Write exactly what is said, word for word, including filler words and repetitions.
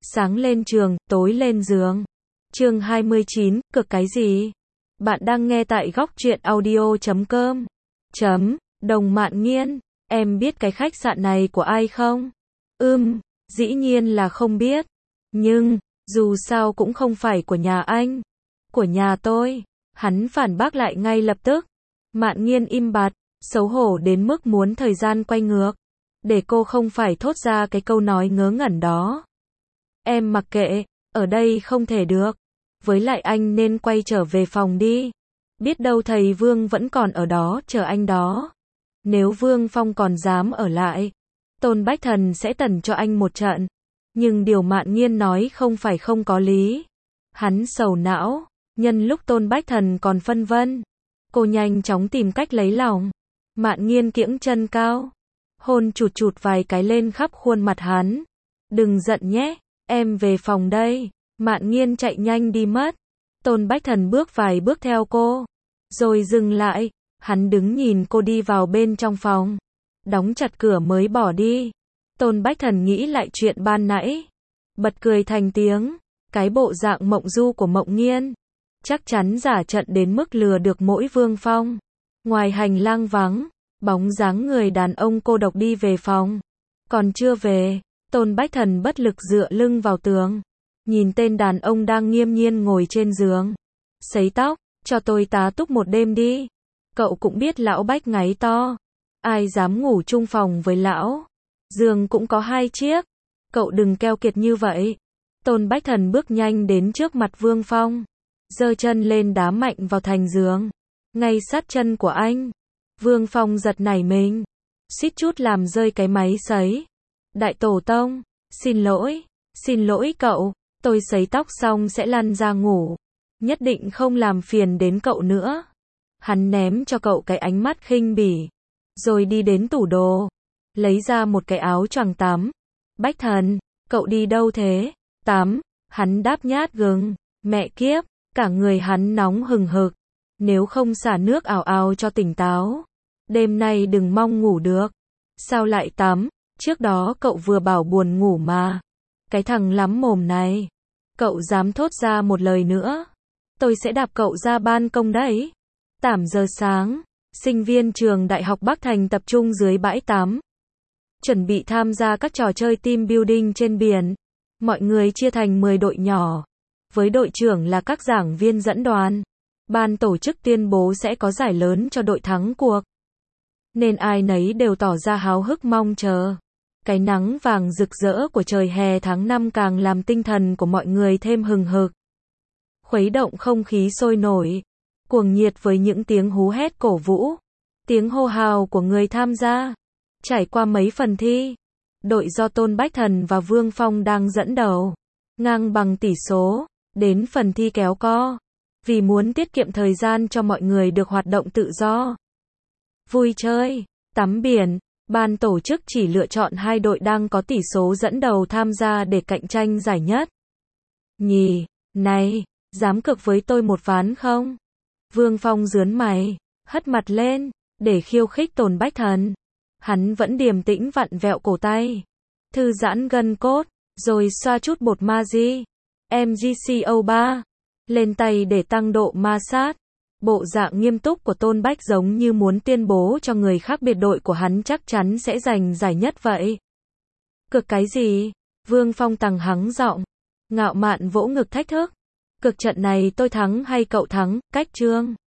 Sáng lên trường, tối lên giường. Chương hai mươi chín, cực cái gì? Bạn đang nghe tại góc truyện audio chấm com. Chấm, Đồng Mạn Nghiên, em biết cái khách sạn này của ai không? Ừm, dĩ nhiên là không biết. Nhưng, dù sao cũng không phải của nhà anh. Của nhà tôi. Hắn phản bác lại ngay lập tức. Mạn Nghiên im bặt, xấu hổ đến mức muốn thời gian quay ngược. Để cô không phải thốt ra cái câu nói ngớ ngẩn đó. Em mặc kệ, ở đây không thể được. Với lại anh nên quay trở về phòng đi. Biết đâu thầy Vương vẫn còn ở đó chờ anh đó. Nếu Vương Phong còn dám ở lại, Tôn Bách Thần sẽ tẩn cho anh một trận. Nhưng điều Mạn Nghiên nói không phải không có lý. Hắn sầu não, nhân lúc Tôn Bách Thần còn phân vân. Cô nhanh chóng tìm cách lấy lòng. Mạn Nghiên kiễng chân cao, hôn chụt chụt vài cái lên khắp khuôn mặt hắn. Đừng giận nhé, em về phòng đây. Mạn Nghiên chạy nhanh đi mất. Tôn Bách Thần bước vài bước theo cô, rồi dừng lại. Hắn đứng nhìn cô đi vào bên trong phòng, đóng chặt cửa mới bỏ đi. Tôn Bách Thần nghĩ lại chuyện ban nãy, bật cười thành tiếng. Cái bộ dạng mộng du của Mộng Nghiên chắc chắn giả trận đến mức lừa được mỗi Vương Phong. Ngoài hành lang vắng, bóng dáng người đàn ông cô độc đi về phòng. Còn chưa về, Tôn Bách Thần bất lực dựa lưng vào tường, nhìn tên đàn ông đang nghiêm nhiên ngồi trên giường. Sấy tóc, cho tôi tá túc một đêm đi. Cậu cũng biết lão Bách ngáy to. Ai dám ngủ chung phòng với lão. Giường cũng có hai chiếc. Cậu đừng keo kiệt như vậy. Tôn Bách Thần bước nhanh đến trước mặt Vương Phong, giơ chân lên đá mạnh vào thành giường, ngay sát chân của anh. Vương Phong giật nảy mình, suýt chút làm rơi cái máy sấy. Đại tổ tông, xin lỗi, xin lỗi cậu, tôi sấy tóc xong sẽ lăn ra ngủ. Nhất định không làm phiền đến cậu nữa. Hắn ném cho cậu cái ánh mắt khinh bỉ, rồi đi đến tủ đồ, lấy ra một cái áo choàng tắm. Bách Thần, cậu đi đâu thế? Tắm. Hắn đáp nhát gừng. Mẹ kiếp, cả người hắn nóng hừng hực. Nếu không xả nước ào ào cho tỉnh táo, đêm nay đừng mong ngủ được. Sao lại tắm? Trước đó cậu vừa bảo buồn ngủ mà. Cái thằng lắm mồm này. Cậu dám thốt ra một lời nữa, tôi sẽ đạp cậu ra ban công đấy. Tám giờ sáng, sinh viên trường Đại học Bắc Thành tập trung dưới bãi tắm, chuẩn bị tham gia các trò chơi team building trên biển. Mọi người chia thành mười đội nhỏ, với đội trưởng là các giảng viên dẫn đoàn. Ban tổ chức tuyên bố sẽ có giải lớn cho đội thắng cuộc, nên ai nấy đều tỏ ra háo hức mong chờ. Cái nắng vàng rực rỡ của trời hè tháng năm càng làm tinh thần của mọi người thêm hừng hực, khuấy động không khí sôi nổi, cuồng nhiệt với những tiếng hú hét cổ vũ, tiếng hô hào của người tham gia. Trải qua mấy phần thi, đội do Tôn Bách Thần và Vương Phong đang dẫn đầu, ngang bằng tỷ số. Đến phần thi kéo co, vì muốn tiết kiệm thời gian cho mọi người được hoạt động tự do, vui chơi, tắm biển, ban tổ chức chỉ lựa chọn hai đội đang có tỷ số dẫn đầu tham gia để cạnh tranh giải nhất nhì. Này, dám cược với tôi một ván không? Vương Phong rướn mày, hất mặt lên, để khiêu khích Tôn Bách Thần. Hắn vẫn điềm tĩnh vặn vẹo cổ tay, thư giãn gân cốt, rồi xoa chút bột Magi em giê xê o ba lên tay để tăng độ ma sát. Bộ dạng nghiêm túc của Tôn Bách giống như muốn tuyên bố cho người khác biệt đội của hắn chắc chắn sẽ giành giải nhất vậy. Cực cái gì? Vương Phong tằng hắng giọng, ngạo mạn vỗ ngực thách thức. Cực trận này tôi thắng hay cậu thắng? Cách chương